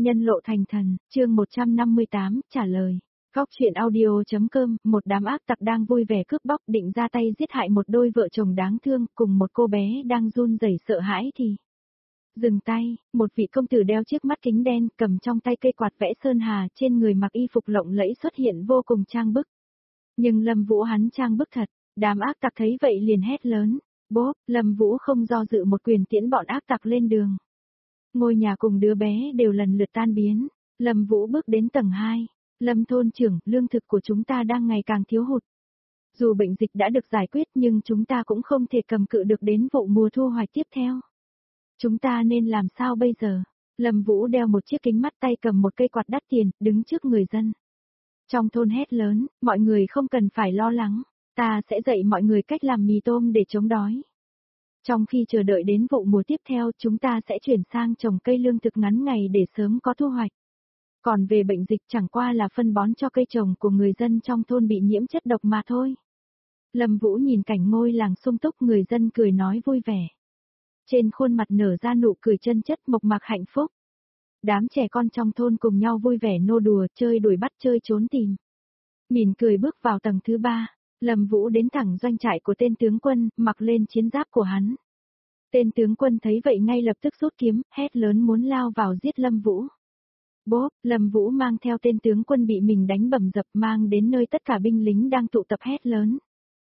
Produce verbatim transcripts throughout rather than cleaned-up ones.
Nhân lộ thành thần, chương một trăm năm mươi tám, trả lời. Góc truyện audio.com, một đám ác tặc đang vui vẻ cướp bóc định ra tay giết hại một đôi vợ chồng đáng thương cùng một cô bé đang run rẩy sợ hãi thì. Dừng tay, một vị công tử đeo chiếc mắt kính đen cầm trong tay cây quạt vẽ sơn hà trên người mặc y phục lộng lẫy xuất hiện vô cùng trang bức. Nhưng Lâm Vũ hắn trang bức thật, đám ác tặc thấy vậy liền hét lớn. Bốp, Lâm Vũ không do dự một quyền tiễn bọn ác tặc lên đường. Ngôi nhà cùng đứa bé đều lần lượt tan biến. Lâm Vũ bước đến tầng hai. Lâm thôn trưởng, lương thực của chúng ta đang ngày càng thiếu hụt. Dù bệnh dịch đã được giải quyết nhưng chúng ta cũng không thể cầm cự được đến vụ mùa thu hoạch tiếp theo. Chúng ta nên làm sao bây giờ? Lâm Vũ đeo một chiếc kính mắt tay cầm một cây quạt đắt tiền, đứng trước người dân. Trong thôn hét lớn, mọi người không cần phải lo lắng. Ta sẽ dạy mọi người cách làm mì tôm để chống đói. Trong khi chờ đợi đến vụ mùa tiếp theo chúng ta sẽ chuyển sang trồng cây lương thực ngắn ngày để sớm có thu hoạch. Còn về bệnh dịch chẳng qua là phân bón cho cây trồng của người dân trong thôn bị nhiễm chất độc mà thôi. Lâm Vũ nhìn cảnh ngôi làng sung túc người dân cười nói vui vẻ. Trên khuôn mặt nở ra nụ cười chân chất mộc mạc hạnh phúc. Đám trẻ con trong thôn cùng nhau vui vẻ nô đùa chơi đuổi bắt chơi trốn tìm. Mỉm cười bước vào tầng thứ ba. Lâm Vũ đến thẳng doanh trại của tên tướng quân, mặc lên chiến giáp của hắn. Tên tướng quân thấy vậy ngay lập tức rút kiếm, hét lớn muốn lao vào giết Lâm Vũ. Bốp, Lâm Vũ mang theo tên tướng quân bị mình đánh bầm dập mang đến nơi tất cả binh lính đang tụ tập hét lớn.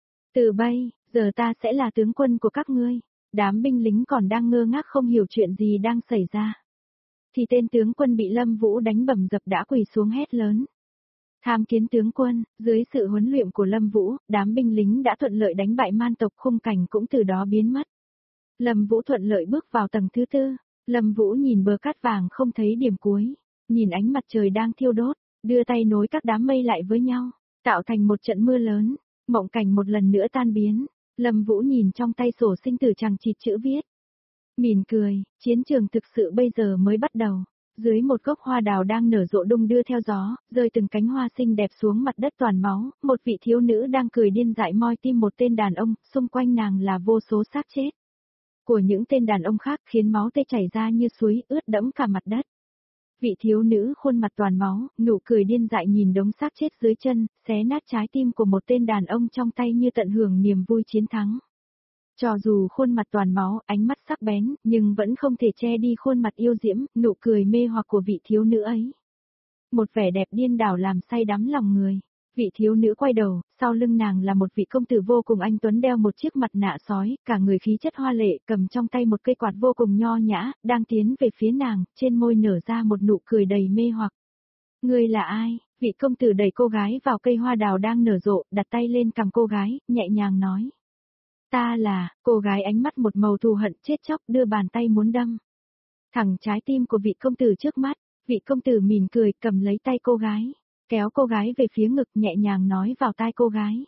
Từ bây, giờ ta sẽ là tướng quân của các ngươi. Đám binh lính còn đang ngơ ngác không hiểu chuyện gì đang xảy ra. Thì tên tướng quân bị Lâm Vũ đánh bầm dập đã quỳ xuống hét lớn. Tham kiến tướng quân, dưới sự huấn luyện của Lâm Vũ, đám binh lính đã thuận lợi đánh bại man tộc khung cảnh cũng từ đó biến mất. Lâm Vũ thuận lợi bước vào tầng thứ tư, Lâm Vũ nhìn bờ cát vàng không thấy điểm cuối, nhìn ánh mặt trời đang thiêu đốt, đưa tay nối các đám mây lại với nhau, tạo thành một trận mưa lớn, mộng cảnh một lần nữa tan biến. Lâm Vũ nhìn trong tay sổ sinh tử chằng chịt chữ viết. Mỉm cười, chiến trường thực sự bây giờ mới bắt đầu. Dưới một gốc hoa đào đang nở rộ đung đưa theo gió, rơi từng cánh hoa xinh đẹp xuống mặt đất toàn máu, một vị thiếu nữ đang cười điên dại moi tim một tên đàn ông, xung quanh nàng là vô số xác chết của những tên đàn ông khác khiến máu tươi chảy ra như suối, ướt đẫm cả mặt đất. Vị thiếu nữ khuôn mặt toàn máu, nụ cười điên dại nhìn đống xác chết dưới chân, xé nát trái tim của một tên đàn ông trong tay như tận hưởng niềm vui chiến thắng. Cho dù khuôn mặt toàn máu, ánh mắt sắc bén, nhưng vẫn không thể che đi khuôn mặt yêu diễm, nụ cười mê hoặc của vị thiếu nữ ấy. Một vẻ đẹp điên đảo làm say đắm lòng người. Vị thiếu nữ quay đầu, sau lưng nàng là một vị công tử vô cùng anh tuấn đeo một chiếc mặt nạ sói, cả người khí chất hoa lệ, cầm trong tay một cây quạt vô cùng nho nhã, đang tiến về phía nàng, trên môi nở ra một nụ cười đầy mê hoặc. Ngươi là ai? Vị công tử đẩy cô gái vào cây hoa đào đang nở rộ, đặt tay lên cằm cô gái, nhẹ nhàng nói. Ta là, cô gái ánh mắt một màu thù hận chết chóc đưa bàn tay muốn đâm thẳng trái tim của vị công tử trước mắt, vị công tử mỉm cười cầm lấy tay cô gái, kéo cô gái về phía ngực nhẹ nhàng nói vào tai cô gái.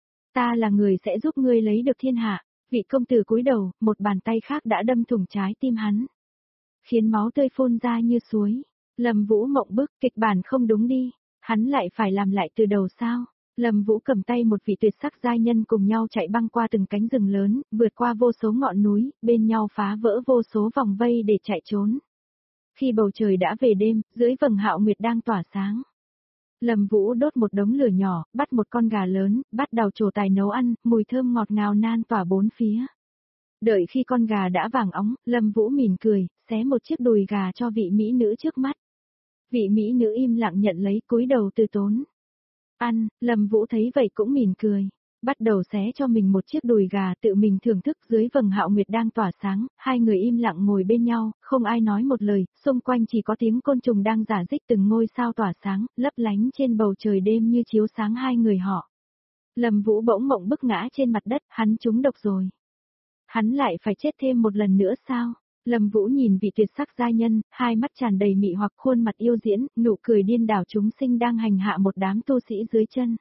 Ta là người sẽ giúp ngươi lấy được thiên hạ, vị công tử cúi đầu, một bàn tay khác đã đâm thủng trái tim hắn, khiến máu tươi phun ra như suối. Lâm Vũ mộng bức, kịch bản không đúng đi, hắn lại phải làm lại từ đầu sao? Lâm Vũ cầm tay một vị tuyệt sắc giai nhân cùng nhau chạy băng qua từng cánh rừng lớn, vượt qua vô số ngọn núi, bên nhau phá vỡ vô số vòng vây để chạy trốn. Khi bầu trời đã về đêm, dưới vầng hạo nguyệt đang tỏa sáng. Lâm Vũ đốt một đống lửa nhỏ, bắt một con gà lớn, bắt đầu trổ tài nấu ăn, mùi thơm ngọt ngào nan tỏa bốn phía. Đợi khi con gà đã vàng óng, Lâm Vũ mỉm cười, xé một chiếc đùi gà cho vị mỹ nữ trước mắt. Vị mỹ nữ im lặng nhận lấy cúi đầu từ tốn. Ăn, Lâm Vũ thấy vậy cũng mỉm cười, bắt đầu xé cho mình một chiếc đùi gà tự mình thưởng thức dưới vầng hạo nguyệt đang tỏa sáng, hai người im lặng ngồi bên nhau, không ai nói một lời, xung quanh chỉ có tiếng côn trùng đang rả rích từng ngôi sao tỏa sáng, lấp lánh trên bầu trời đêm như chiếu sáng hai người họ. Lâm Vũ bỗng mộng bức ngã trên mặt đất, hắn trúng độc rồi. Hắn lại phải chết thêm một lần nữa sao? Lâm Vũ nhìn vị tuyệt sắc giai nhân, hai mắt tràn đầy mị hoặc khuôn mặt yêu diễn, nụ cười điên đảo chúng sinh đang hành hạ một đám tu sĩ dưới chân.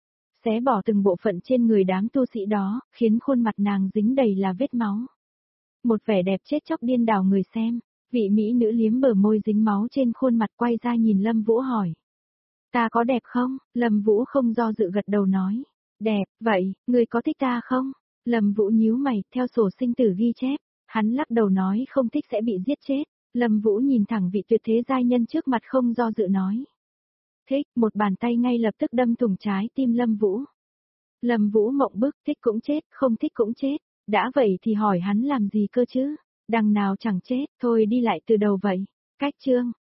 Xé bỏ từng bộ phận trên người đám tu sĩ đó, khiến khuôn mặt nàng dính đầy là vết máu. Một vẻ đẹp chết chóc điên đảo người xem, vị mỹ nữ liếm bờ môi dính máu trên khuôn mặt quay ra nhìn Lâm Vũ hỏi. Ta có đẹp không? Lâm Vũ không do dự gật đầu nói. Đẹp, vậy, người có thích ta không? Lâm Vũ nhíu mày, theo sổ sinh tử ghi chép. Hắn lắc đầu nói không thích sẽ bị giết chết, Lâm Vũ nhìn thẳng vị tuyệt thế giai nhân trước mặt không do dự nói. Thích, một bàn tay ngay lập tức đâm thủng trái tim Lâm Vũ. Lâm Vũ mộng bức, thích cũng chết, không thích cũng chết. Đã vậy thì hỏi hắn làm gì cơ chứ? Đằng nào chẳng chết, thôi đi lại từ đầu vậy. Cách chương.